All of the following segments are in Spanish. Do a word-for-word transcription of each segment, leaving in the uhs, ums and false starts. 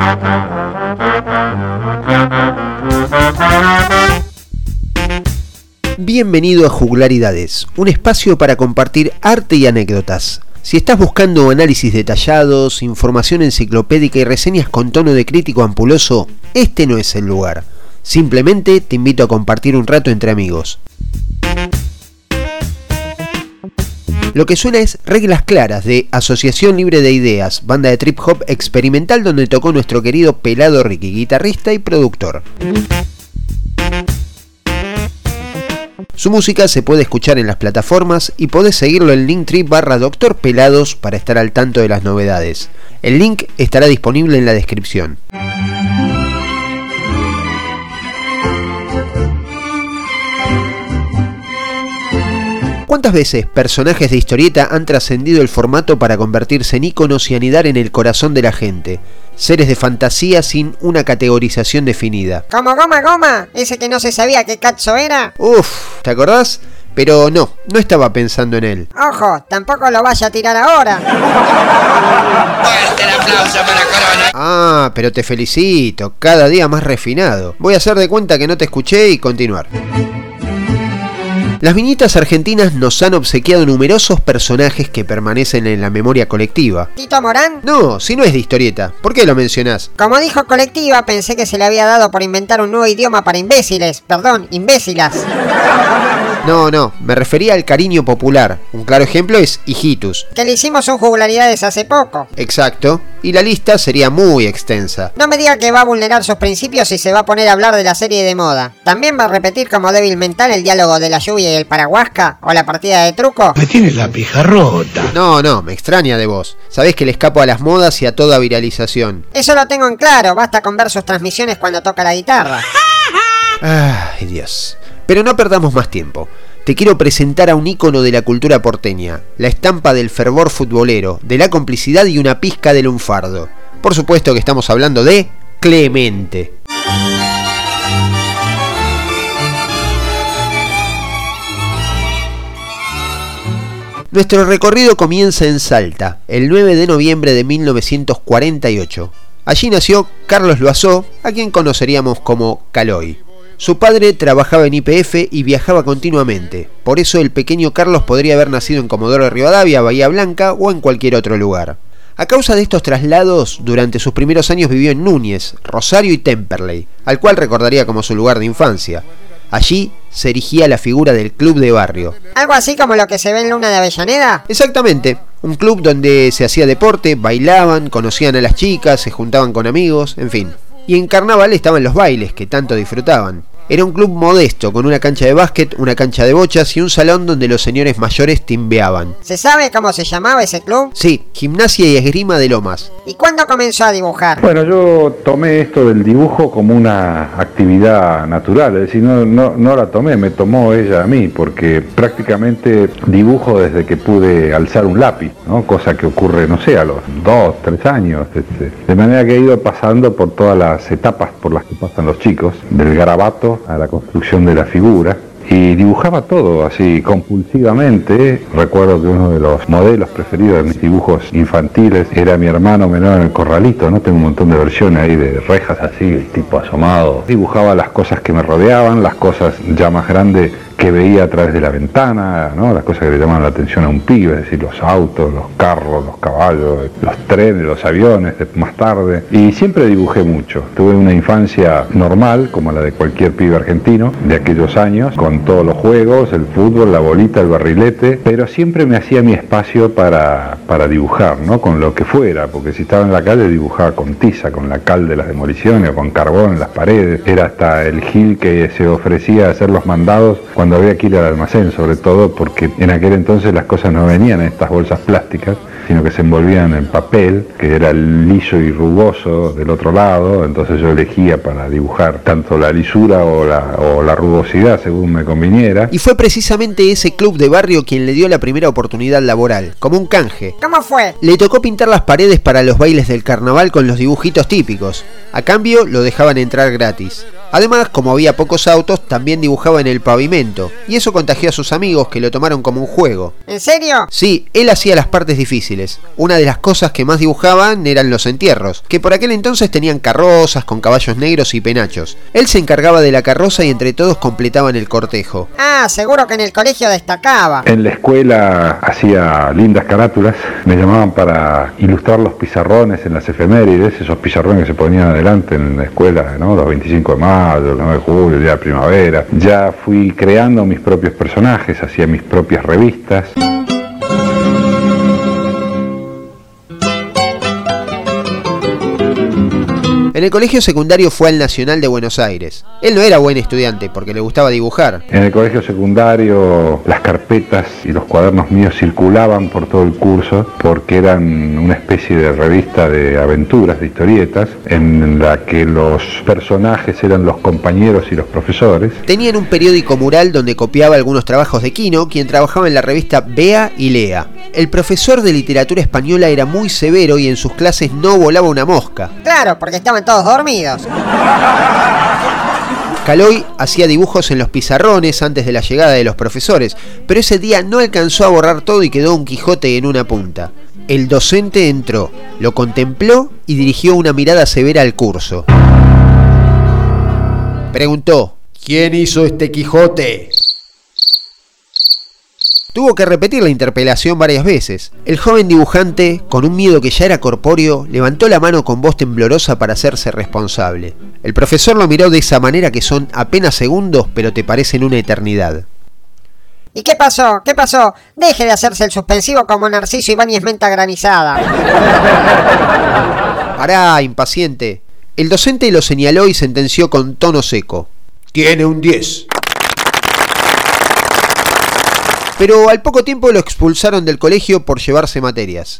Bienvenido a Juglaridades, un espacio para compartir arte y anécdotas. Si estás buscando análisis detallados, información enciclopédica y reseñas con tono de crítico ampuloso, este no es el lugar. Simplemente te invito a compartir un rato entre amigos. Lo que suena es Reglas Claras, de Asociación Libre de Ideas, banda de trip hop experimental donde tocó nuestro querido Pelado Ricky, guitarrista y productor. Su música se puede escuchar en las plataformas y podés seguirlo en Linktree barra Doctor Pelados para estar al tanto de las novedades. El link estará disponible en la descripción. ¿Cuántas veces personajes de historieta han trascendido el formato para convertirse en íconos y anidar en el corazón de la gente? Seres de fantasía sin una categorización definida. ¿Como Goma Goma? ¿Ese que no se sabía qué cazzo era? Uf, ¿te acordás? Pero no, no estaba pensando en él. Ojo, tampoco lo vaya a tirar ahora. Fuerte el aplauso para Corona. Ah, pero te felicito, cada día más refinado. Voy a hacer de cuenta que no te escuché y continuar. Las viñetas argentinas nos han obsequiado numerosos personajes que permanecen en la memoria colectiva. ¿Tito Morán? No, si no es de historieta, ¿por qué lo mencionás? Como dijo colectiva, pensé que se le había dado por inventar un nuevo idioma para imbéciles. Perdón, imbécilas. No, no, me refería al cariño popular. Un claro ejemplo es Hijitus. Que le hicimos un Juglaridades hace poco. Exacto, y la lista sería muy extensa. No me diga que va a vulnerar sus principios y se va a poner a hablar de la serie de moda. ¿También va a repetir como débil mental el diálogo de la lluvia y el paraguasca? ¿O la partida de truco? Me tienes la pija rota. No, no, me extraña de vos. Sabés que le escapo a las modas y a toda viralización. Eso lo tengo en claro, basta con ver sus transmisiones cuando toca la guitarra. Ay, Dios. Pero no perdamos más tiempo. Te quiero presentar a un ícono de la cultura porteña, la estampa del fervor futbolero, de la complicidad y una pizca de lunfardo. Por supuesto que estamos hablando de Clemente. Nuestro recorrido comienza en Salta, el nueve de noviembre de mil novecientos cuarenta y ocho. Allí nació Carlos Loazó, a quien conoceríamos como Caloi. Su padre trabajaba en Y P F y viajaba continuamente, por eso el pequeño Carlos podría haber nacido en Comodoro de Rivadavia, Bahía Blanca o en cualquier otro lugar. A causa de estos traslados, durante sus primeros años vivió en Núñez, Rosario y Temperley, al cual recordaría como su lugar de infancia. Allí se erigía la figura del club de barrio. ¿Algo así como lo que se ve en Luna de Avellaneda? Exactamente, un club donde se hacía deporte, bailaban, conocían a las chicas, se juntaban con amigos, en fin. Y en carnaval estaban los bailes, que tanto disfrutaban. Era un club modesto, con una cancha de básquet, una cancha de bochas y un salón donde los señores mayores timbeaban. ¿Se sabe cómo se llamaba ese club? Sí, Gimnasia y Esgrima de Lomas. ¿Y cuándo comenzó a dibujar? Bueno, yo tomé esto del dibujo como una actividad natural, es decir, no, no, no la tomé, me tomó ella a mí, porque prácticamente dibujo desde que pude alzar un lápiz, ¿no? Cosa que ocurre, no sé, a los dos, tres años, este, de manera que he ido pasando por todas las etapas por las que pasan los chicos, del garabato a la construcción de la figura, y dibujaba todo así compulsivamente. Recuerdo que uno de los modelos preferidos de mis dibujos infantiles era mi hermano menor en el corralito, ¿no? Tengo un montón de versiones ahí de rejas así, tipo asomado. Dibujaba las cosas que me rodeaban, las cosas ya más grandes que veía a través de la ventana, ¿no? Las cosas que le llamaban la atención a un pibe, es decir, los autos, los carros, los caballos, los trenes, los aviones, más tarde. Y siempre dibujé mucho. Tuve una infancia normal, como la de cualquier pibe argentino de aquellos años, con todos los juegos, el fútbol, la bolita, el barrilete, pero siempre me hacía mi espacio para, para dibujar, ¿no? Con lo que fuera, porque si estaba en la calle dibujaba con tiza, con la cal de las demoliciones o con carbón en las paredes. Era hasta el gil que se ofrecía a hacer los mandados cuando había que ir al almacén, sobre todo porque en aquel entonces las cosas no venían en estas bolsas plásticas, sino que se envolvían en papel, que era liso y rugoso del otro lado. Entonces yo elegía para dibujar tanto la lisura o la, o la rugosidad según me conviniera. Y fue precisamente ese club de barrio quien le dio la primera oportunidad laboral, como un canje. ¿Cómo fue? Le tocó pintar las paredes para los bailes del carnaval con los dibujitos típicos. A cambio lo dejaban entrar gratis. Además, como había pocos autos, también dibujaba en el pavimento, y eso contagió a sus amigos que lo tomaron como un juego. ¿En serio? Sí, él hacía las partes difíciles. Una de las cosas que más dibujaban eran los entierros, que por aquel entonces tenían carrozas con caballos negros y penachos. Él se encargaba de la carroza y entre todos completaban el cortejo. Ah, seguro que en el colegio destacaba. En la escuela hacía lindas carátulas, me llamaban para ilustrar los pizarrones en las efemérides, esos pizarrones que se ponían adelante en la escuela, ¿no? Los veinticinco de mayo, el nueve de julio, el día de primavera. Ya fui creando mis propios personajes, hacía mis propias revistas. En el colegio secundario fue al Nacional de Buenos Aires. Él no era buen estudiante porque le gustaba dibujar. En el colegio secundario las carpetas y los cuadernos míos circulaban por todo el curso porque eran una especie de revista de aventuras, de historietas, en la que los personajes eran los compañeros y los profesores. Tenían un periódico mural donde copiaba algunos trabajos de Quino, quien trabajaba en la revista Bea y Lea. El profesor de literatura española era muy severo y en sus clases no volaba una mosca. Claro, porque estaban todos dormidos. Caloi hacía dibujos en los pizarrones antes de la llegada de los profesores, pero ese día no alcanzó a borrar todo y quedó un Quijote en una punta. El docente entró, lo contempló y dirigió una mirada severa al curso. Preguntó: ¿quién hizo este Quijote? Tuvo que repetir la interpelación varias veces. El joven dibujante, con un miedo que ya era corpóreo, levantó la mano con voz temblorosa para hacerse responsable. El profesor lo miró de esa manera que son apenas segundos, pero te parecen una eternidad. ¿Y qué pasó? ¿Qué pasó? Deje de hacerse el suspensivo como Narciso Ibáñez Menta Granizada. Pará, impaciente. El docente lo señaló y sentenció con tono seco: tiene un diez. Pero al poco tiempo lo expulsaron del colegio por llevarse materias.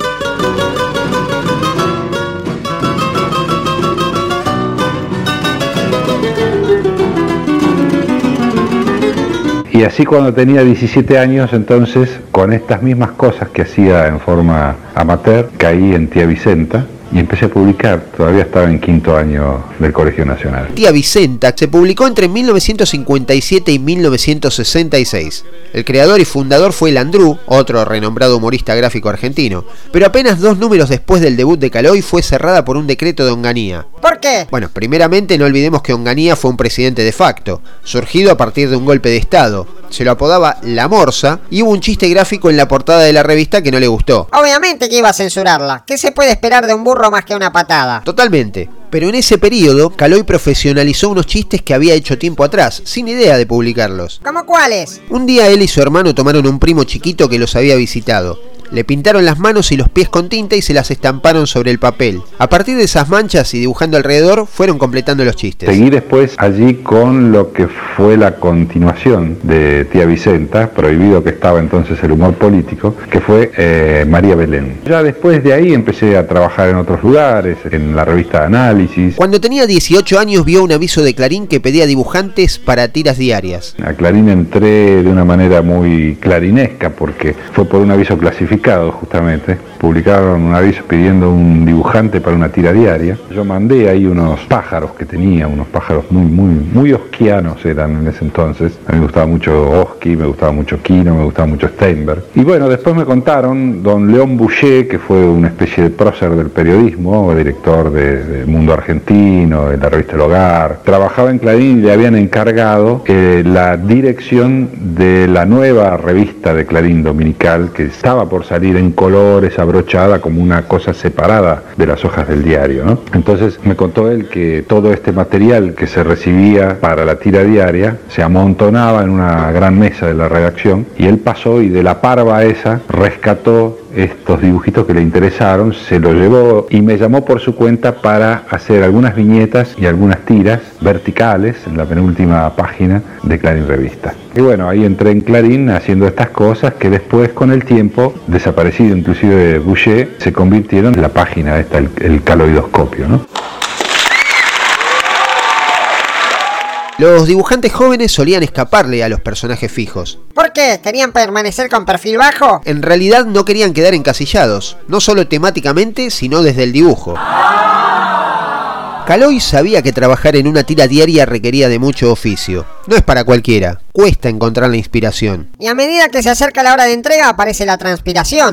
Y así cuando tenía diecisiete años, entonces, con estas mismas cosas que hacía en forma amateur, caí en Tía Vicenta y empecé a publicar. Todavía estaba en quinto año del Colegio Nacional. Tía Vicenta se publicó entre mil novecientos cincuenta y siete y mil novecientos sesenta y seis. El creador y fundador fue Landru, otro renombrado humorista gráfico argentino, pero apenas dos números después del debut de Caloi fue cerrada por un decreto de Onganía. ¿Por qué? Bueno, primeramente no olvidemos que Onganía fue un presidente de facto, surgido a partir de un golpe de estado. Se lo apodaba La Morsa y hubo un chiste gráfico en la portada de la revista que no le gustó. Obviamente que iba a censurarla. ¿Qué se puede esperar de un burro más que una patada? Totalmente. Pero en ese periodo, Caloi profesionalizó unos chistes que había hecho tiempo atrás, sin idea de publicarlos. ¿Cómo cuáles? Un día él y su hermano tomaron un primo chiquito que los había visitado. Le pintaron las manos y los pies con tinta y se las estamparon sobre el papel. A partir de esas manchas y dibujando alrededor, fueron completando los chistes. Seguí después allí con lo que fue la continuación de Tía Vicenta, prohibido que estaba entonces el humor político, que fue eh, María Belén. Ya después de ahí empecé a trabajar en otros lugares, en la revista Análisis. Cuando tenía dieciocho años vio un aviso de Clarín que pedía dibujantes para tiras diarias. A Clarín entré de una manera muy clarinesca porque fue por un aviso clasificado. Justamente, publicaron un aviso pidiendo un dibujante para una tira diaria. Yo mandé ahí unos pájaros que tenía, unos pájaros muy, muy, muy osquianos eran en ese entonces. A mí me gustaba mucho Oski, me gustaba mucho Quino, me gustaba mucho Steinberg. Y bueno, después me contaron, don León Boucher, que fue una especie de prócer del periodismo, director de, de Mundo Argentino, de la revista El Hogar, trabajaba en Clarín y le habían encargado eh, la dirección de la nueva revista de Clarín dominical que estaba por salir en colores, abrochada como una cosa separada de las hojas del diario, ¿no? Entonces me contó él que todo este material que se recibía para la tira diaria se amontonaba en una gran mesa de la redacción y él pasó y de la parva esa rescató estos dibujitos que le interesaron, se lo llevó y me llamó por su cuenta para hacer algunas viñetas y algunas tiras verticales en la penúltima página de Clarín Revista. Y bueno, ahí entré en Clarín haciendo estas cosas que después con el tiempo, desaparecido inclusive de Boucher, se convirtieron en la página esta, el, el caloidoscopio, ¿no? Los dibujantes jóvenes solían escaparle a los personajes fijos. ¿Por qué? ¿Querían permanecer con perfil bajo? En realidad no querían quedar encasillados, no solo temáticamente, sino desde el dibujo. Caloi sabía que trabajar en una tira diaria requería de mucho oficio. No es para cualquiera, cuesta encontrar la inspiración. Y a medida que se acerca la hora de entrega aparece la transpiración.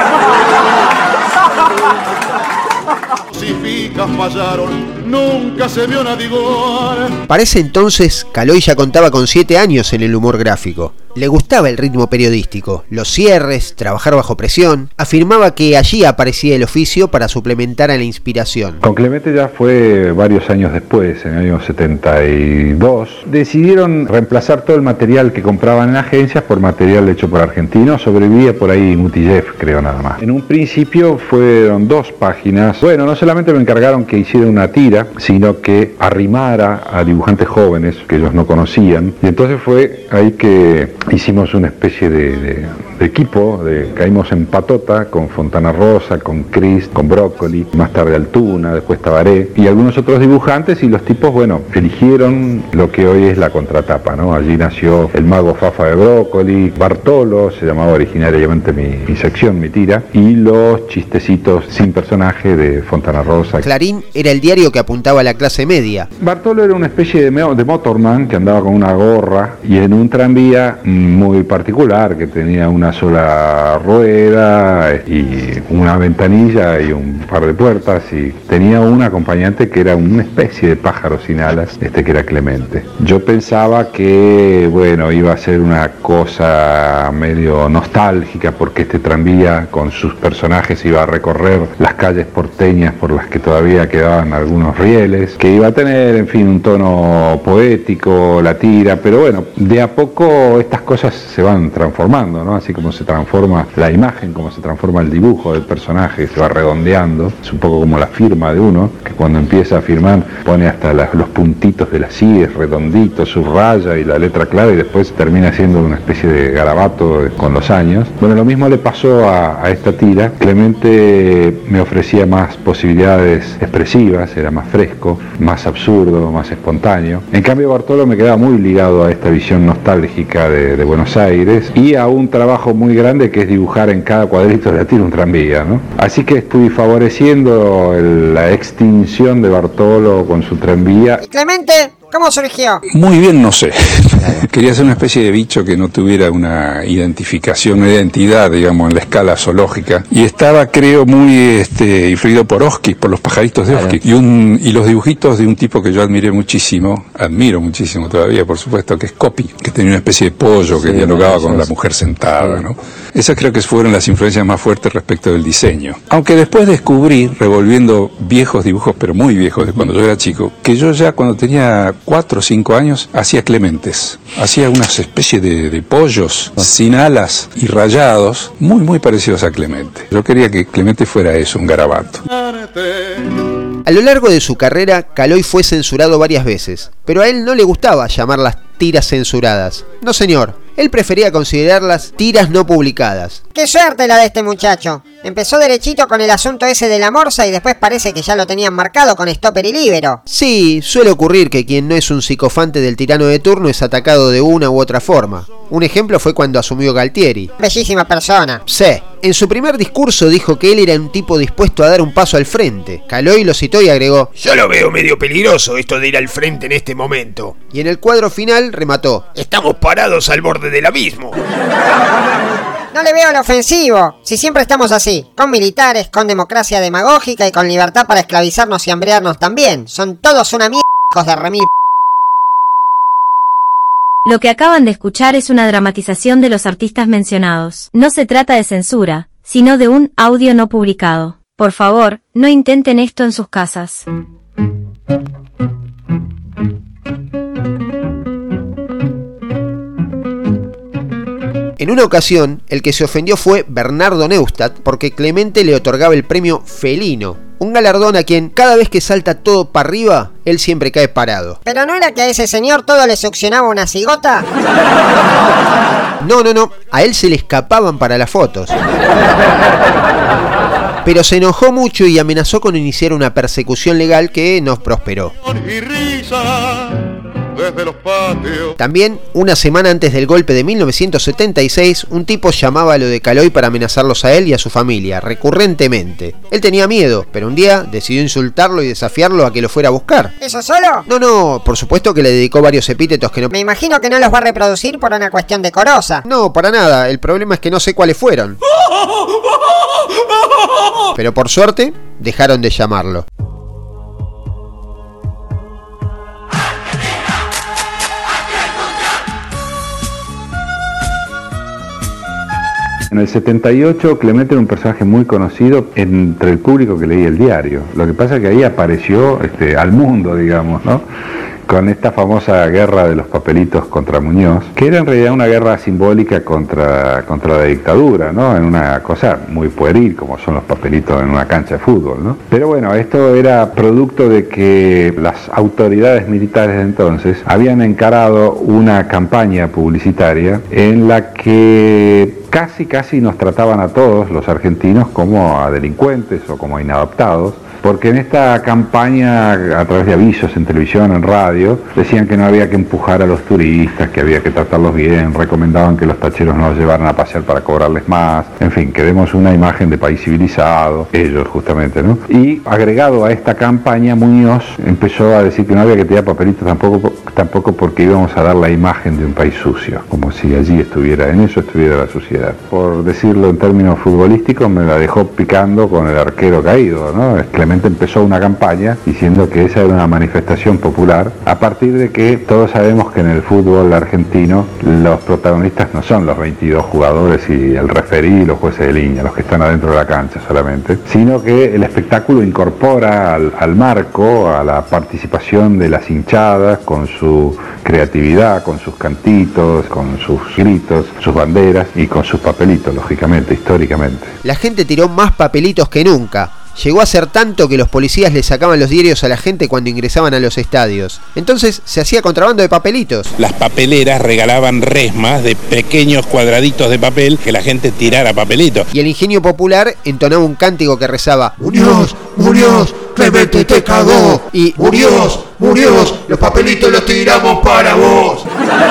Si picas fallaron, nunca se vio nadie igual. Para ese entonces, Caloi ya contaba con siete años en el humor gráfico. Le gustaba el ritmo periodístico, los cierres, trabajar bajo presión. Afirmaba que allí aparecía el oficio para suplementar a la inspiración. Con Clemente ya fue varios años después, en el año setenta y dos. Decidieron reemplazar todo el material que compraban en agencias por material hecho por argentinos. Sobrevivía por ahí Mutillev, creo, nada más. En un principio fueron dos páginas. Bueno, no solamente me encargaron que hiciera una tira, sino que arrimara a dibujantes jóvenes que ellos no conocían. Y entonces fue ahí que hicimos una especie de, de, de equipo, de, caímos en patota con Fontana Rosa, con Chris, con Brócoli, más tarde Altuna, después Tabaré y algunos otros dibujantes, y los tipos, bueno, eligieron lo que hoy es la contratapa, ¿no? Allí nació el mago Fafa de Brócoli, Bartolo, se llamaba originariamente mi, mi sección, mi tira, y los chistecitos sin personaje de Fontana Rosa. Clarín era el diario que apuntaba a la clase media. Bartolo era una especie de, de motorman que andaba con una gorra y en un tranvía muy particular que tenía una sola rueda y una ventanilla y un par de puertas, y tenía un acompañante que era una especie de pájaro sin alas, este que era Clemente. Yo pensaba que, bueno, iba a ser una cosa medio nostálgica porque este tranvía con sus personajes iba a recorrer las calles porteñas por las que todavía quedaban algunos rieles, que iba a tener, en fin, un tono poético, la tira, pero bueno, de a poco estas cosas se van transformando, ¿no? Así como se transforma la imagen, como se transforma el dibujo del personaje, se va redondeando. Es un poco como la firma de uno, que cuando empieza a firmar pone hasta las, los puntitos de las íes redonditos, subraya y la letra clara, y después termina siendo una especie de garabato con los años. Bueno, lo mismo le pasó a, a esta tira. Clemente me ofrecía más posibilidades expresivas, era más fresco, más absurdo, más espontáneo. En cambio, Bartolo me quedaba muy ligado a esta visión nostálgica de, de Buenos Aires y a un trabajo muy grande que es dibujar en cada cuadrito de la tira un tranvía, ¿no? Así que estoy favoreciendo el, la extinción de Bartolo con su tranvía. ¿Y Clemente? ¿Cómo surgió? Muy bien, no sé. Quería ser una especie de bicho que no tuviera una identificación, una identidad, digamos, en la escala zoológica. Y estaba, creo, muy este, influido por Oski, por los pajaritos de Oski. Y, un, y los dibujitos de un tipo que yo admiré muchísimo, admiro muchísimo todavía, por supuesto, que es Copy, que tenía una especie de pollo que sí, dialogaba no, con la mujer sentada, ¿no? Esas creo que fueron las influencias más fuertes respecto del diseño. Aunque después descubrí, revolviendo viejos dibujos, pero muy viejos, de cuando yo era chico, que yo ya cuando tenía cuatro o cinco años hacía Clementes, hacía unas especies de, de pollos sin alas y rayados, muy muy parecidos a Clemente. Yo quería que Clemente fuera eso, un garabato. A lo largo de su carrera, Caloi fue censurado varias veces, pero a él no le gustaba llamarlas tiras censuradas. No, señor, él prefería considerarlas tiras no publicadas. ¡Qué suerte la de este muchacho! Empezó derechito con el asunto ese de la morsa y después parece que ya lo tenían marcado con Stopper y Libero. Sí, suele ocurrir que quien no es un psicofante del tirano de turno es atacado de una u otra forma. Un ejemplo fue cuando asumió Galtieri. Bellísima persona. Sí, en su primer discurso dijo que él era un tipo dispuesto a dar un paso al frente. Caloi lo citó y agregó: yo lo veo medio peligroso esto de ir al frente en este momento. Y en el cuadro final remató: estamos parados al borde del abismo. No le veo lo ofensivo, si siempre estamos así, con militares, con democracia demagógica y con libertad para esclavizarnos y hambrearnos también. Son todos una mierda, hijos de remil. Lo que acaban de escuchar es una dramatización de los artistas mencionados. No se trata de censura, sino de un audio no publicado. Por favor, no intenten esto en sus casas. En una ocasión, el que se ofendió fue Bernardo Neustadt porque Clemente le otorgaba el premio Felino, un galardón a quien cada vez que salta todo para arriba, él siempre cae parado. ¿Pero no era que a ese señor todo le succionaba una cigota? No, no, no, a él se le escapaban para las fotos. Pero se enojó mucho y amenazó con iniciar una persecución legal que no prosperó. Y risa, desde los patios. También, una semana antes del golpe de mil novecientos setenta y seis, un tipo llamaba a lo de Caloy para amenazarlos a él y a su familia, recurrentemente. Él tenía miedo, pero un día decidió insultarlo y desafiarlo a que lo fuera a buscar. ¿Eso solo? No, no, por supuesto que le dedicó varios epítetos que no... Me imagino que no los va a reproducir por una cuestión decorosa. No, para nada, el problema es que no sé cuáles fueron. Pero por suerte, dejaron de llamarlo. En el setenta y ocho Clemente era un personaje muy conocido entre el público que leía el diario. Lo que pasa es que ahí apareció este, al mundo, digamos, ¿no? Con esta famosa guerra de los papelitos contra Muñoz, que era en realidad una guerra simbólica contra, contra la dictadura, ¿no? En una cosa muy pueril, como son los papelitos en una cancha de fútbol, ¿no? Pero bueno, esto era producto de que las autoridades militares de entonces habían encarado una campaña publicitaria en la que casi, casi nos trataban a todos los argentinos como a delincuentes o como a inadaptados, porque en esta campaña, a través de avisos en televisión, en radio, decían que no había que empujar a los turistas, que había que tratarlos bien, recomendaban que los tacheros no los llevaran a pasear para cobrarles más, en fin, que demos una imagen de país civilizado, ellos justamente, ¿no? Y agregado a esta campaña, Muñoz empezó a decir que no había que tirar papelitos tampoco, tampoco porque íbamos a dar la imagen de un país sucio, como si allí estuviera, en eso estuviera la suciedad. Por decirlo en términos futbolísticos, me la dejó picando con el arquero caído, ¿no? Clemente empezó una campaña diciendo que esa era una manifestación popular, a partir de que todos sabemos que en el fútbol argentino los protagonistas no son los veintidós jugadores y el referí y los jueces de línea, los que están adentro de la cancha solamente, sino que el espectáculo incorpora al, al marco, a la participación de las hinchadas con su creatividad, con sus cantitos, con sus gritos, sus banderas y con sus papelitos, lógicamente, históricamente. La gente tiró más papelitos que nunca. Llegó a ser tanto que los policías le sacaban los diarios a la gente cuando ingresaban a los estadios. Entonces se hacía contrabando de papelitos. Las papeleras regalaban resmas de pequeños cuadraditos de papel que la gente tirara papelitos. Y el ingenio popular entonaba un cántico que rezaba: Muñoz, Muñoz, Clemente te cagó. Y Muñoz, Muñoz, los papelitos los tiramos para vos.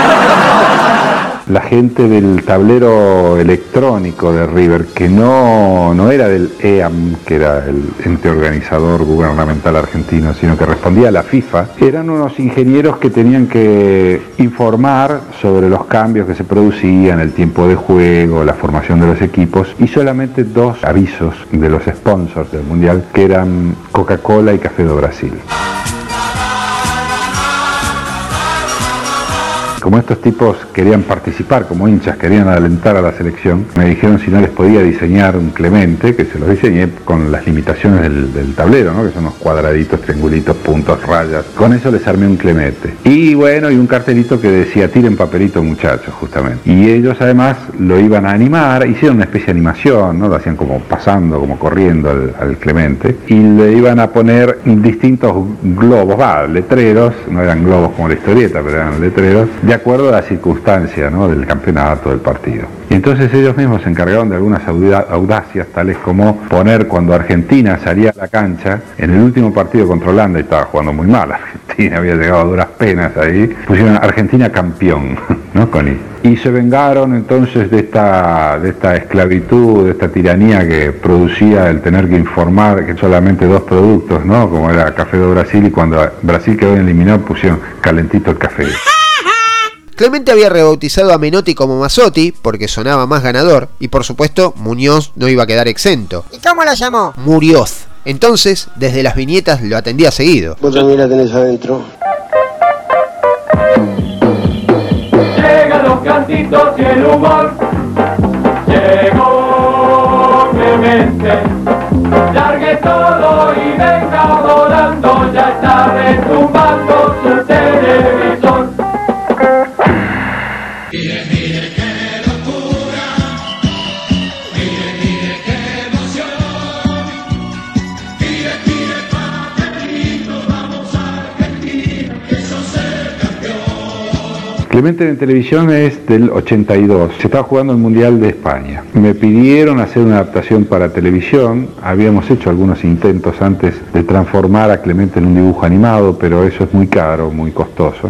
La gente del tablero electrónico de River, que no, no era del E A M, que era el ente organizador gubernamental argentino, sino que respondía a la FIFA, eran unos ingenieros que tenían que informar sobre los cambios que se producían, el tiempo de juego, la formación de los equipos, y solamente dos avisos de los sponsors del Mundial, que eran Coca-Cola y Café do Brasil. Como estos tipos querían participar como hinchas, querían alentar a la selección, me dijeron si no les podía diseñar un Clemente, que se los diseñé con las limitaciones del, del tablero, ¿no? Que son unos cuadraditos, triangulitos, puntos, rayas. Con eso les armé un Clemente. Y bueno, y un cartelito que decía tiren papelito muchachos, justamente. Y ellos además lo iban a animar, hicieron una especie de animación, ¿no? Lo hacían como pasando, como corriendo al, al Clemente. Y le iban a poner distintos globos, va, letreros, no eran globos como la historieta, pero eran letreros, de acuerdo a la circunstancia, ¿no? Del campeonato, del partido. Y entonces ellos mismos se encargaron de algunas audacias, tales como poner cuando Argentina salía a la cancha, en el último partido contra Holanda, y estaba jugando muy mal Argentina, había llegado a duras penas ahí, pusieron Argentina campeón, ¿no? Con I. Y se vengaron entonces de esta, de esta esclavitud, de esta tiranía que producía el tener que informar que solamente dos productos, ¿no? Como era Café do Brasil, y cuando Brasil quedó eliminado pusieron calentito el café. Clemente había rebautizado a Menotti como Mazzotti porque sonaba más ganador, y por supuesto Muñoz no iba a quedar exento. ¿Y cómo lo llamó? Murioz. Entonces, desde las viñetas lo atendía seguido. Vos también la tenés adentro. Llegan los cantitos y el humor. Llegó Clemente. Largue todo y venga volando. Ya está retumbando su televisor. Mire, mire qué locura, mire, mire qué emoción, mire, mire papelito, vamos a Argentina, que sos el campeón. Clemente en televisión es del ochenta y dos, se estaba jugando el Mundial de España. Me pidieron hacer una adaptación para televisión, habíamos hecho algunos intentos antes de transformar a Clemente en un dibujo animado, pero eso es muy caro, muy costoso.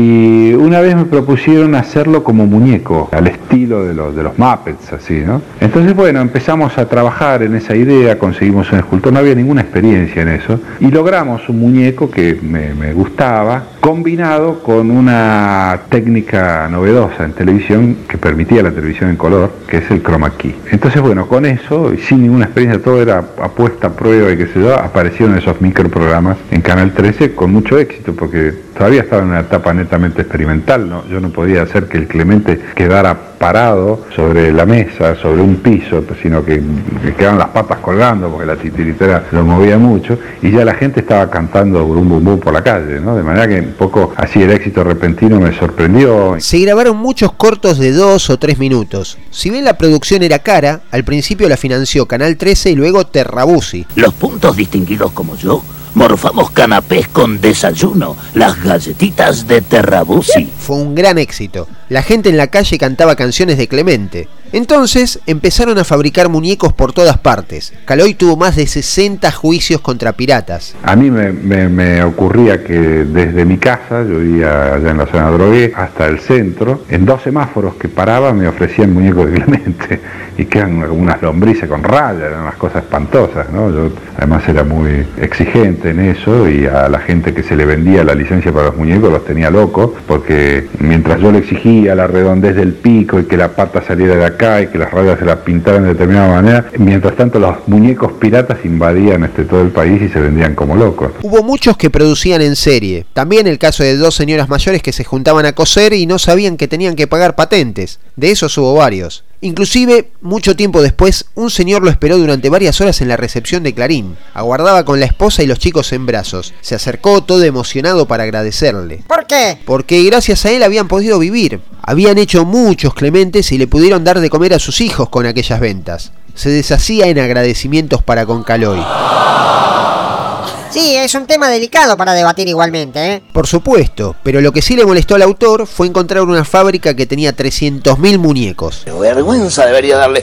Y una vez me propusieron hacerlo como muñeco, al estilo de los, de los Muppets, así, ¿no? Entonces, bueno, empezamos a trabajar en esa idea, conseguimos un escultor, no había ninguna experiencia en eso, y logramos un muñeco que me, me gustaba, combinado con una técnica novedosa en televisión que permitía la televisión en color, que es el chroma key. Entonces, bueno, con eso, y sin ninguna experiencia, todo era apuesta, prueba y qué sé yo, aparecieron esos microprogramas en Canal trece con mucho éxito, porque todavía estaba en una etapa netamente experimental, ¿no? Yo no podía hacer que el Clemente quedara parado sobre la mesa, sobre un piso, sino que, que quedaban las patas colgando porque la titiritera lo movía mucho y ya la gente estaba cantando Burum Bum Bum por la calle, ¿no? De manera que un poco así el éxito repentino me sorprendió. Se grabaron muchos cortos de dos o tres minutos. Si bien la producción era cara, al principio la financió Canal trece y luego Terrabusi. Los puntos distinguidos como yo morfamos canapés con desayuno, las galletitas de Terrabusi. Fue un gran éxito. La gente en la calle cantaba canciones de Clemente. Entonces empezaron a fabricar muñecos por todas partes. Caloi tuvo más de sesenta juicios contra piratas. A mí me, me, me ocurría que desde mi casa, yo vivía allá en la zona de Drogué, hasta el centro, en dos semáforos que paraba me ofrecían muñecos de Clemente y que eran unas lombrices con rayas, eran unas cosas espantosas, ¿no? Yo además era muy exigente en eso y a la gente que se le vendía la licencia para los muñecos los tenía locos, porque mientras yo le exigía la redondez del pico y que la pata saliera de acá y que las rayas se las pintaran de determinada manera, mientras tanto los muñecos piratas invadían este todo el país y se vendían como locos. Hubo muchos que producían en serie. También el caso de dos señoras mayores que se juntaban a coser y no sabían que tenían que pagar patentes. De esos hubo varios. Inclusive, mucho tiempo después, un señor lo esperó durante varias horas en la recepción de Clarín. Aguardaba con la esposa y los chicos en brazos. Se acercó todo emocionado para agradecerle. ¿Por qué? Porque gracias a él habían podido vivir. Habían hecho muchos Clementes y le pudieron dar de comer a sus hijos con aquellas ventas. Se deshacía en agradecimientos para con Caloi. Sí, es un tema delicado para debatir igualmente, ¿eh? Por supuesto, pero lo que sí le molestó al autor fue encontrar una fábrica que tenía trescientos mil muñecos. Vergüenza debería darle.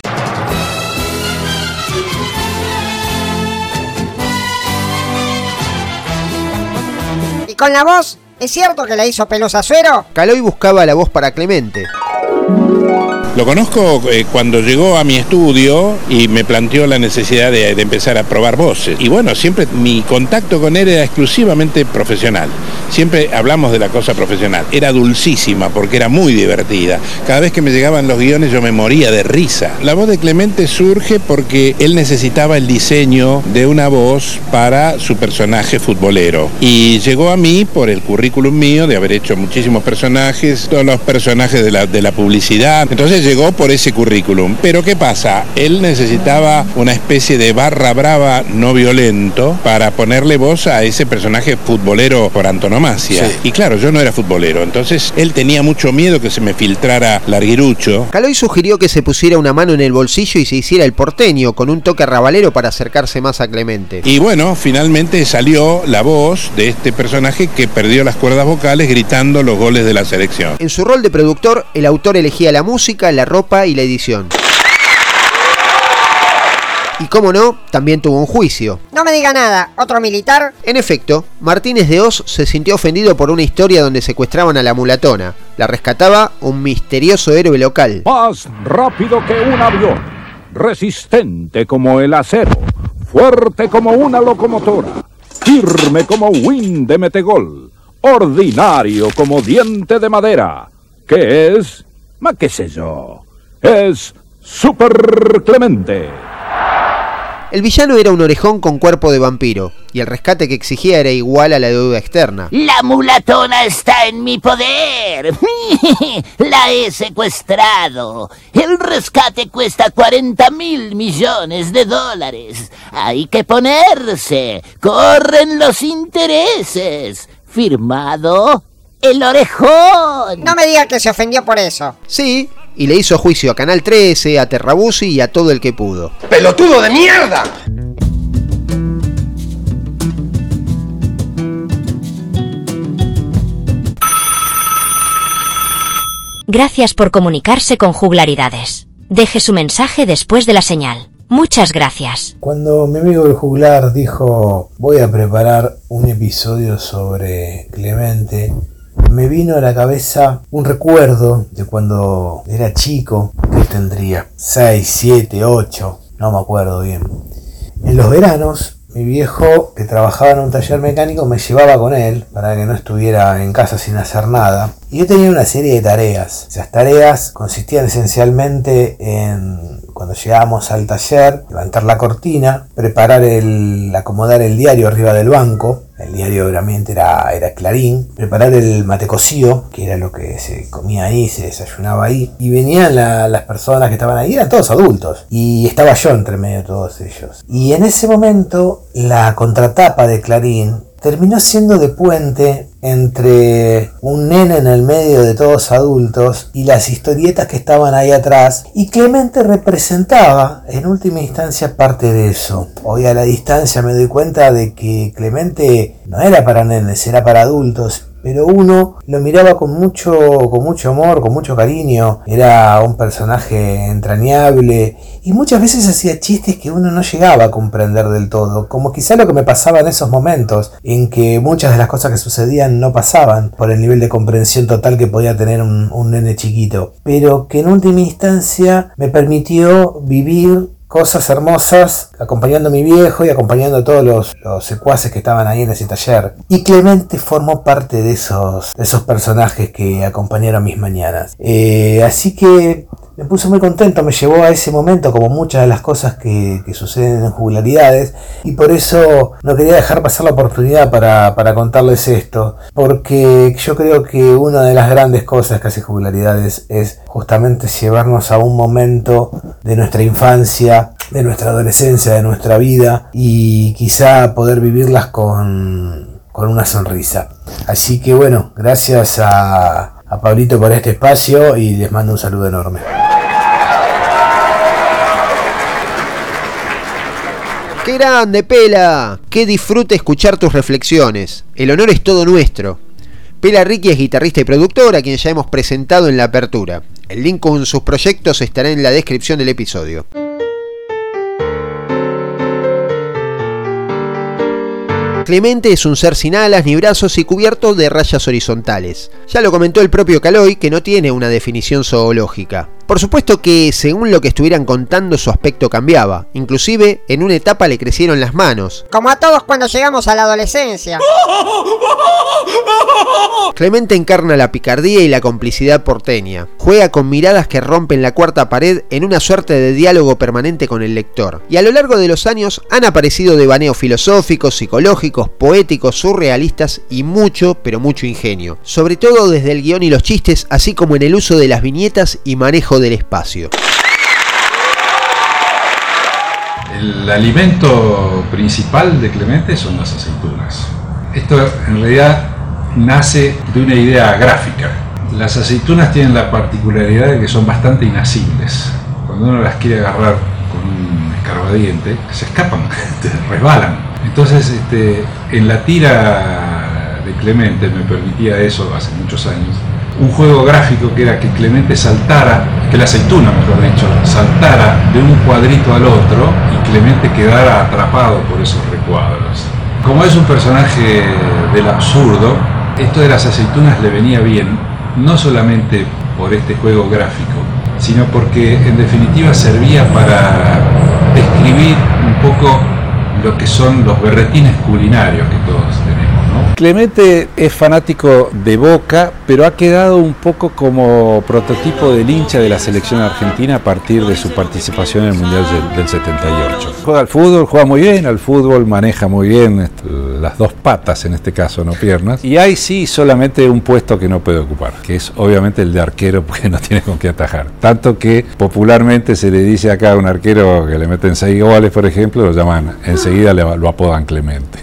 ¿Y con la voz? ¿Es cierto que la hizo Pelusa Suero? Caloi buscaba la voz para Clemente. Lo conozco eh, cuando llegó a mi estudio y me planteó la necesidad de, de empezar a probar voces. Y bueno, siempre mi contacto con él era exclusivamente profesional. Siempre hablamos de la cosa profesional. Era dulcísima porque era muy divertida. Cada vez que me llegaban los guiones yo me moría de risa. La voz de Clemente surge porque él necesitaba el diseño de una voz para su personaje futbolero. Y llegó a mí por el currículum mío de haber hecho muchísimos personajes, todos los personajes de la, de la publicidad. Entonces llegó por ese currículum. Pero ¿qué pasa? Él necesitaba una especie de barra brava no violento para ponerle voz a ese personaje futbolero por antonomasia. Sí. Y claro, yo no era futbolero, entonces él tenía mucho miedo que se me filtrara larguirucho. Caloi sugirió que se pusiera una mano en el bolsillo y se hiciera el porteño, con un toque arrabalero para acercarse más a Clemente. Y bueno, finalmente salió la voz de este personaje que perdió las cuerdas vocales gritando los goles de la selección. En su rol de productor, el autor elegía la música, la ropa y la edición. Y como no, también tuvo un juicio. No me diga nada, ¿otro militar? En efecto, Martínez de Hoz se sintió ofendido por una historia donde secuestraban a la mulatona. La rescataba un misterioso héroe local. Más rápido que un avión, resistente como el acero, fuerte como una locomotora, firme como win de metegol, ordinario como diente de madera. ¿Qué es? ¿Ma qué sé yo? Es Super Clemente. El villano era un orejón con cuerpo de vampiro, y el rescate que exigía era igual a la deuda externa. La mulatona está en mi poder. La he secuestrado. El rescate cuesta cuarenta mil millones de dólares. Hay que ponerse. Corren los intereses. Firmado el orejón. No me diga que se ofendió por eso. Sí, y le hizo juicio a Canal trece, a Terrabusi y a todo el que pudo. ¡Pelotudo de mierda! Gracias por comunicarse con Juglaridades. Deje su mensaje después de la señal. Muchas gracias. Cuando mi amigo el juglar dijo voy a preparar un episodio sobre Clemente, me vino a la cabeza un recuerdo de cuando era chico, que tendría seis, siete, ocho, no me acuerdo bien. En los veranos, mi viejo, que trabajaba en un taller mecánico, me llevaba con él para que no estuviera en casa sin hacer nada. Y yo tenía una serie de tareas. Esas tareas consistían esencialmente en, cuando llegábamos al taller, levantar la cortina, preparar el, acomodar el diario arriba del banco. El diario realmente era, era Clarín. Preparar el mate cocido, que era lo que se comía ahí, se desayunaba ahí. Y venían la, las personas que estaban ahí, eran todos adultos. Y estaba yo entre medio de todos ellos. Y en ese momento, la contratapa de Clarín terminó siendo de puente entre un nene en el medio de todos adultos y las historietas que estaban ahí atrás, y Clemente representaba en última instancia parte de eso. Hoy a la distancia me doy cuenta de que Clemente no era para nenes, era para adultos, pero uno lo miraba con mucho, con mucho amor, con mucho cariño. Era un personaje entrañable y muchas veces hacía chistes que uno no llegaba a comprender del todo, como quizá lo que me pasaba en esos momentos, en que muchas de las cosas que sucedían no pasaban por el nivel de comprensión total que podía tener un, un nene chiquito, pero que en última instancia me permitió vivir cosas hermosas acompañando a mi viejo y acompañando a todos los, los secuaces que estaban ahí en ese taller. Y Clemente formó parte de esos, de esos personajes que acompañaron mis mañanas. Eh, así que me puse muy contento, me llevó a ese momento, como muchas de las cosas que, que suceden en Juglaridades, y por eso no quería dejar pasar la oportunidad para, para contarles esto, porque yo creo que una de las grandes cosas que hace Juglaridades es justamente llevarnos a un momento de nuestra infancia, de nuestra adolescencia, de nuestra vida, y quizá poder vivirlas con, con una sonrisa. Así que bueno, gracias a, a Pablito por este espacio y les mando un saludo enorme. ¡Qué grande, Pela! ¡Qué disfrute escuchar tus reflexiones! El honor es todo nuestro. Pela Ricci es guitarrista y productor, a quien ya hemos presentado en la apertura. El link con sus proyectos estará en la descripción del episodio. Clemente es un ser sin alas ni brazos y cubierto de rayas horizontales. Ya lo comentó el propio Caloi, que no tiene una definición zoológica. Por supuesto que según lo que estuvieran contando su aspecto cambiaba, inclusive en una etapa le crecieron las manos. Como a todos cuando llegamos a la adolescencia. Clemente encarna la picardía y la complicidad porteña. Juega con miradas que rompen la cuarta pared en una suerte de diálogo permanente con el lector. Y a lo largo de los años han aparecido devaneos filosóficos, psicológicos, poéticos, surrealistas y mucho, pero mucho ingenio. Sobre todo desde el guión y los chistes, así como en el uso de las viñetas y manejo del espacio. El alimento principal de Clemente son las aceitunas. Esto en realidad nace de una idea gráfica. Las aceitunas tienen la particularidad de que son bastante inasibles. Cuando uno las quiere agarrar con un escarbadiente, se escapan, resbalan. Entonces, este, en la tira de Clemente me permitía eso hace muchos años. Un juego gráfico que era que Clemente saltara, que la aceituna mejor dicho, saltara de un cuadrito al otro y Clemente quedara atrapado por esos recuadros. Como es un personaje del absurdo, esto de las aceitunas le venía bien, no solamente por este juego gráfico, sino porque en definitiva servía para describir un poco lo que son los berretines culinarios que todos tenemos, ¿no? Clemente es fanático de Boca, pero ha quedado un poco como prototipo del hincha de la selección argentina a partir de su participación en el Mundial del, del setenta y ocho. Juega al fútbol, juega muy bien al fútbol, maneja muy bien las dos patas, en este caso, no piernas. Y hay sí solamente un puesto que no puede ocupar, que es obviamente el de arquero, porque no tiene con qué atajar. Tanto que popularmente se le dice acá a un arquero que le meten seis goles, por ejemplo, lo llaman, enseguida le, lo apodan Clemente.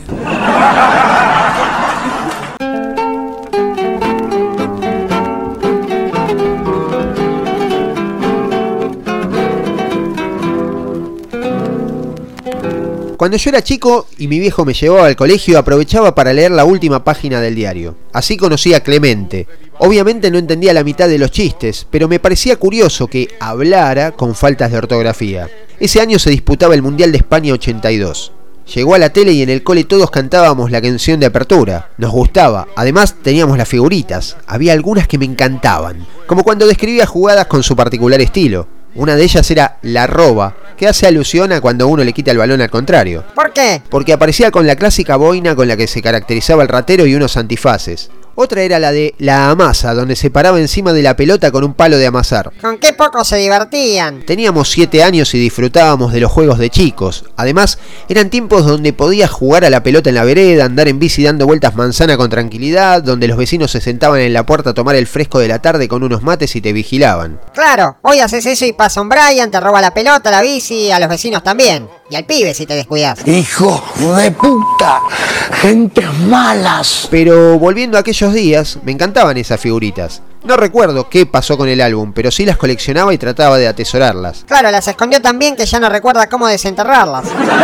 Cuando yo era chico y mi viejo me llevaba al colegio, aprovechaba para leer la última página del diario. Así conocí a Clemente, Obviamente no entendía la mitad de los chistes, pero me parecía curioso que hablara con faltas de ortografía. Ese año se disputaba el Mundial de España ochenta y dos. Llegó a la tele y en el cole todos cantábamos la canción de apertura. Nos gustaba. Además teníamos las figuritas. Había algunas que me encantaban. Como cuando describía jugadas con su particular estilo. Una de ellas era la roba, que hace alusión a cuando uno le quita el balón al contrario. ¿Por qué? Porque aparecía con la clásica boina con la que se caracterizaba el ratero y unos antifaces. Otra era la de la amasa, donde se paraba encima de la pelota con un palo de amasar. ¿Con qué poco se divertían? Teníamos siete años y disfrutábamos de los juegos de chicos. Además, eran tiempos donde podías jugar a la pelota en la vereda, andar en bici dando vueltas manzana con tranquilidad, donde los vecinos se sentaban en la puerta a tomar el fresco de la tarde con unos mates y te vigilaban. Claro, hoy haces eso y pasa un Brian, te roba la pelota, la bici, a los vecinos también. Y al pibe si te descuidas. ¡Hijo de puta! ¡Gentes malas! Pero volviendo a aquellos días, me encantaban esas figuritas. No recuerdo qué pasó con el álbum, pero sí las coleccionaba y trataba de atesorarlas. Claro, las escondió tan bien que ya no recuerda cómo desenterrarlas.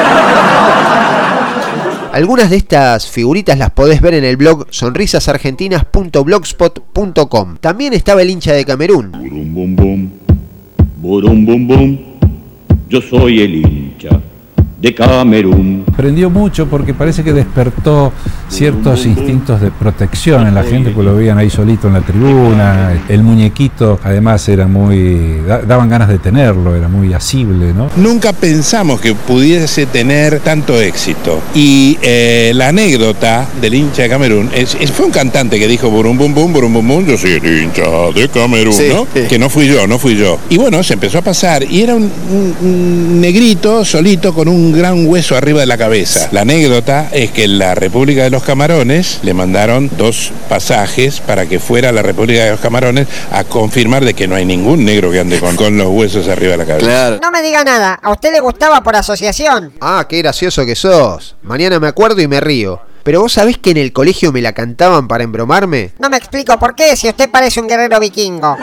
Algunas de estas figuritas las podés ver en el blog sonrisas argentinas punto blogspot punto com. También estaba el hincha de Camerún. Burum bum bum, burum bum bum, yo soy el hincha de Camerún. Aprendió mucho porque parece que despertó ciertos instintos de protección en la gente, porque lo veían ahí solito en la tribuna. El muñequito además era muy... daban ganas de tenerlo, era muy asible, ¿no? Nunca pensamos que pudiese tener tanto éxito. Y eh, la anécdota del hincha de Camerún, es, es, fue un cantante que dijo burum bum bum, burum bum bum, yo soy el hincha de Camerún, sí, ¿no? Sí. Que no fui yo, no fui yo. Y bueno, se empezó a pasar y era un, un, un negrito solito con un gran hueso arriba de la cabeza. La anécdota es que en la República de los Camarones le mandaron dos pasajes para que fuera a la República de los Camarones a confirmar de que no hay ningún negro que ande con, con los huesos arriba de la cabeza. Claro. No me diga nada, a usted le gustaba por asociación. Ah, qué gracioso que sos. Mañana me acuerdo y me río. Pero vos sabés que en el colegio me la cantaban para embromarme. No me explico por qué, si usted parece un guerrero vikingo.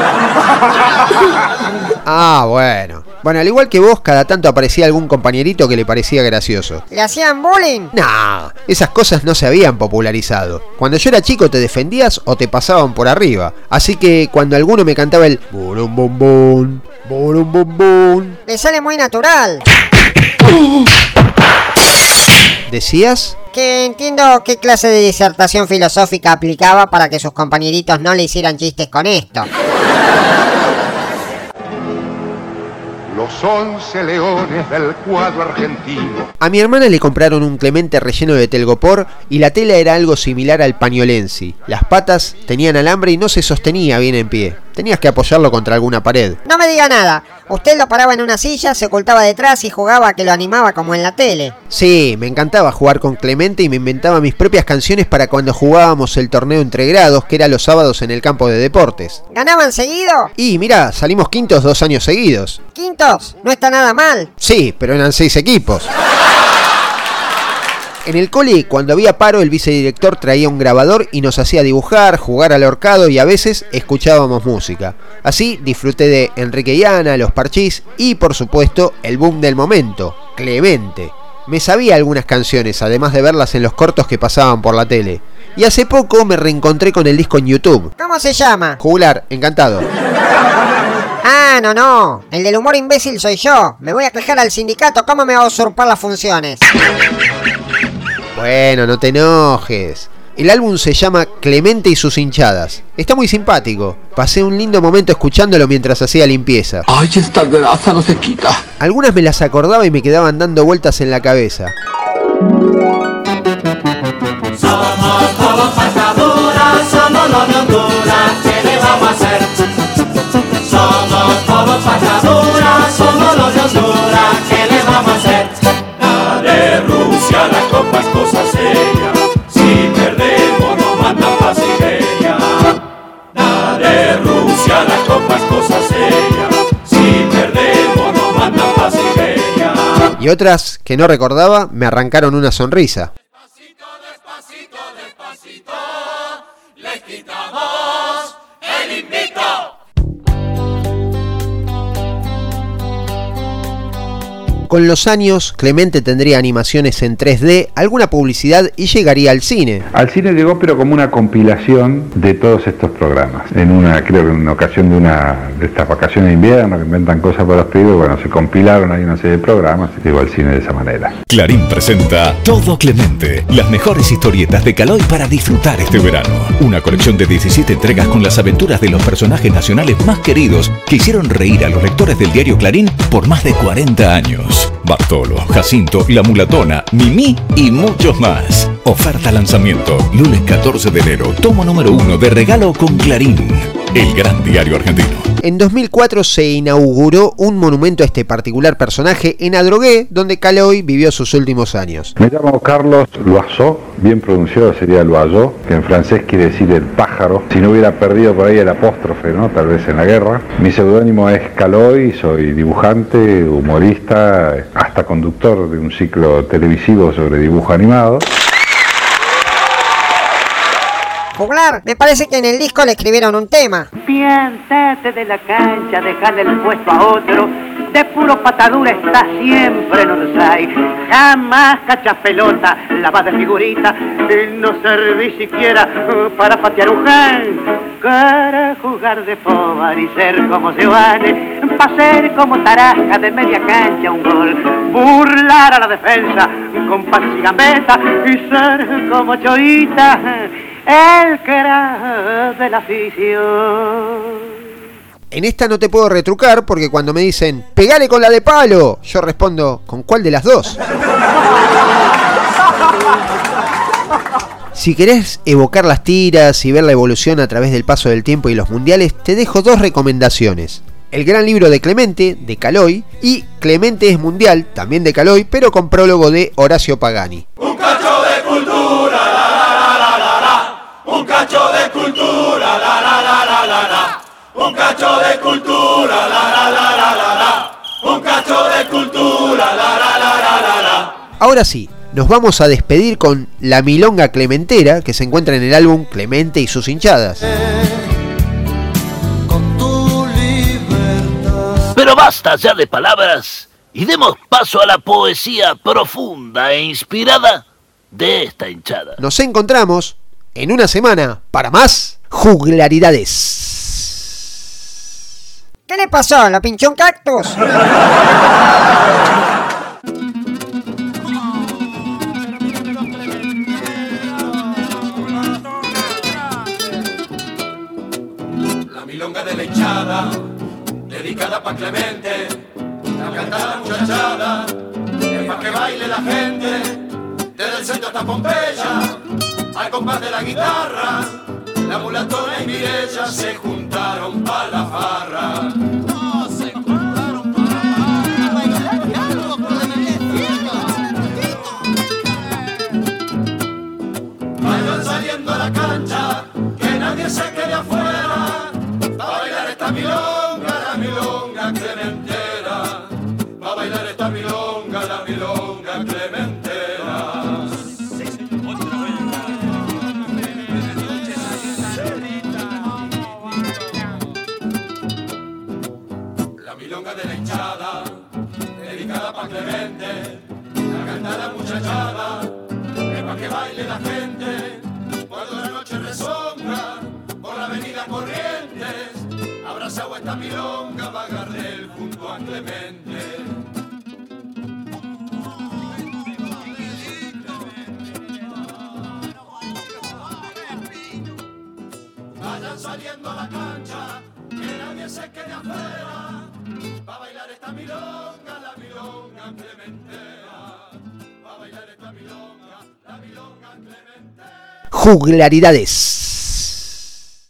Ah, bueno. Bueno, al igual que vos, cada tanto aparecía algún compañerito que le parecía gracioso. ¿Le hacían bullying? Nah, esas cosas no se habían popularizado. Cuando yo era chico te defendías o te pasaban por arriba. Así que cuando alguno me cantaba el burum bum bum, burum bum bum, le sale muy natural. ¿Decías? Que entiendo qué clase de disertación filosófica aplicaba para que sus compañeritos no le hicieran chistes con esto. Los once leones del cuadro argentino. A mi hermana le compraron un Clemente relleno de telgopor y la tela era algo similar al pañolensi. Las patas tenían alambre y no se sostenía bien en pie. Tenías que apoyarlo contra alguna pared. No me diga nada. Usted lo paraba en una silla, se ocultaba detrás y jugaba a que lo animaba como en la tele. Sí, me encantaba jugar con Clemente y me inventaba mis propias canciones para cuando jugábamos el torneo entre grados, que era los sábados en el campo de deportes. ¿Ganaban seguido? Y mirá, salimos quintos dos años seguidos. ¿Quintos? No está nada mal. Sí, pero eran seis equipos. En el cole, cuando había paro, el vicedirector traía un grabador y nos hacía dibujar, jugar al ahorcado y a veces escuchábamos música. Así disfruté de Enrique y Ana, Los Parchís y, por supuesto, el boom del momento, Clemente. Me sabía algunas canciones, además de verlas en los cortos que pasaban por la tele. Y hace poco me reencontré con el disco en YouTube. ¿Cómo se llama? Jugular, encantado. Ah, no, no. El del humor imbécil soy yo. Me voy a quejar al sindicato. ¿Cómo me va a usurpar las funciones? Bueno, no te enojes. El álbum se llama Clemente y sus hinchadas. Está muy simpático. Pasé un lindo momento escuchándolo mientras hacía limpieza. ¡Ay, esta grasa no se quita! Algunas me las acordaba y me quedaban dando vueltas en la cabeza. Somos todos pasaduras, somos los de Honduras, ¿qué le vamos a hacer? Somos todos pasaduras, somos los de Honduras, ¿qué le vamos a hacer? La de Rusia, la copa es cosa seria, si perdemos nos mandan pa' Siberia. La de Rusia, la copa es cosa seria, si perdemos nos mandan pa' Siberia. Y otras que no recordaba me arrancaron una sonrisa. Despacito, despacito, despacito, les quitamos el invito. con los años Clemente tendría animaciones en tres D, alguna publicidad y llegaría al cine. Al cine llegó pero como una compilación de todos estos programas. En una, creo que en una ocasión de una de estas vacaciones de invierno que inventan cosas para los pibes, bueno, se compilaron ahí una serie de programas y llegó al cine de esa manera. Clarín presenta Todo Clemente, las mejores historietas de Caloi para disfrutar este verano. Una colección de diecisiete entregas con las aventuras de los personajes nacionales más queridos que hicieron reír a los lectores del diario Clarín por más de cuarenta años. Bartolo, Jacinto, La Mulatona, Mimí y muchos más. Oferta lanzamiento, lunes catorce de enero, tomo número uno de regalo con Clarín, el gran diario argentino. En dos mil cuatro se inauguró un monumento a este particular personaje en Adrogué, donde Caloi vivió sus últimos años. Me llamo Carlos Loiseau, bien pronunciado sería Loiseau, que en francés quiere decir el pájaro. Si no hubiera perdido por ahí el apóstrofe, ¿no? Tal vez en la guerra. Mi seudónimo es Caloi, soy dibujante, humorista, hasta conductor de un ciclo televisivo sobre dibujo animado. Juglar, me parece que en el disco le escribieron un tema. Piénsate de la cancha, dejarle el puesto a otro. De puro patadura está siempre en Orsay. Jamás cachas pelota, la vas de figurita y no servís siquiera para patear un jan. Para jugar de pobar y ser como Giovanni, para ser como Tarasca de media cancha un gol. Burlar a la defensa con pas y gambeta y ser como Choita, el crack de la afición. En esta no te puedo retrucar porque cuando me dicen ¡pegale con la de palo!, yo respondo ¿con cuál de las dos? Si querés evocar las tiras y ver la evolución a través del paso del tiempo y los mundiales, te dejo dos recomendaciones. El gran libro de Clemente, de Caloi, y Clemente es mundial, también de Caloi, pero con prólogo de Horacio Pagani. Un cacho de cultura, la la la la la, un cacho de cultura, la la la la la la. Un cacho de cultura, la la la la la la. Un cacho de cultura, la la la la la la. Ahora sí, nos vamos a despedir con La Milonga Clementera, que se encuentra en el álbum Clemente y sus hinchadas. Pero basta ya de palabras y demos paso a la poesía profunda e inspirada de esta hinchada. Nos encontramos en una semana para más juglaridades. ¿Qué le pasó? ¿Lo pinchó un cactus? La milonga de la hinchada, dedicada pa' Clemente, la cantada muchachada, es pa' que baile la gente, desde el centro hasta Pompeya, al compás de la guitarra, la mulatona y Mirella se juntaron pa' la farra. No, se juntaron pa' la farra, bailar diálogo con la vayan saliendo a la cancha, que nadie se quede afuera, pa' bailar esta milonga, la milonga clementera, pa' bailar esta milonga, la milonga clementera. La milonga de la hinchada, dedicada pa' Clemente, la canta la muchachada, es pa' que baile la gente, cuando la noche rezonga, por la avenida Corrientes, abrazado a esta milonga, va Gardel junto a Clemente. Vayan saliendo a la cancha, que nadie se quede afuera, va a bailar esta milonga, la milonga clementera, va a bailar esta milonga, la milonga clementera. Juglaridades.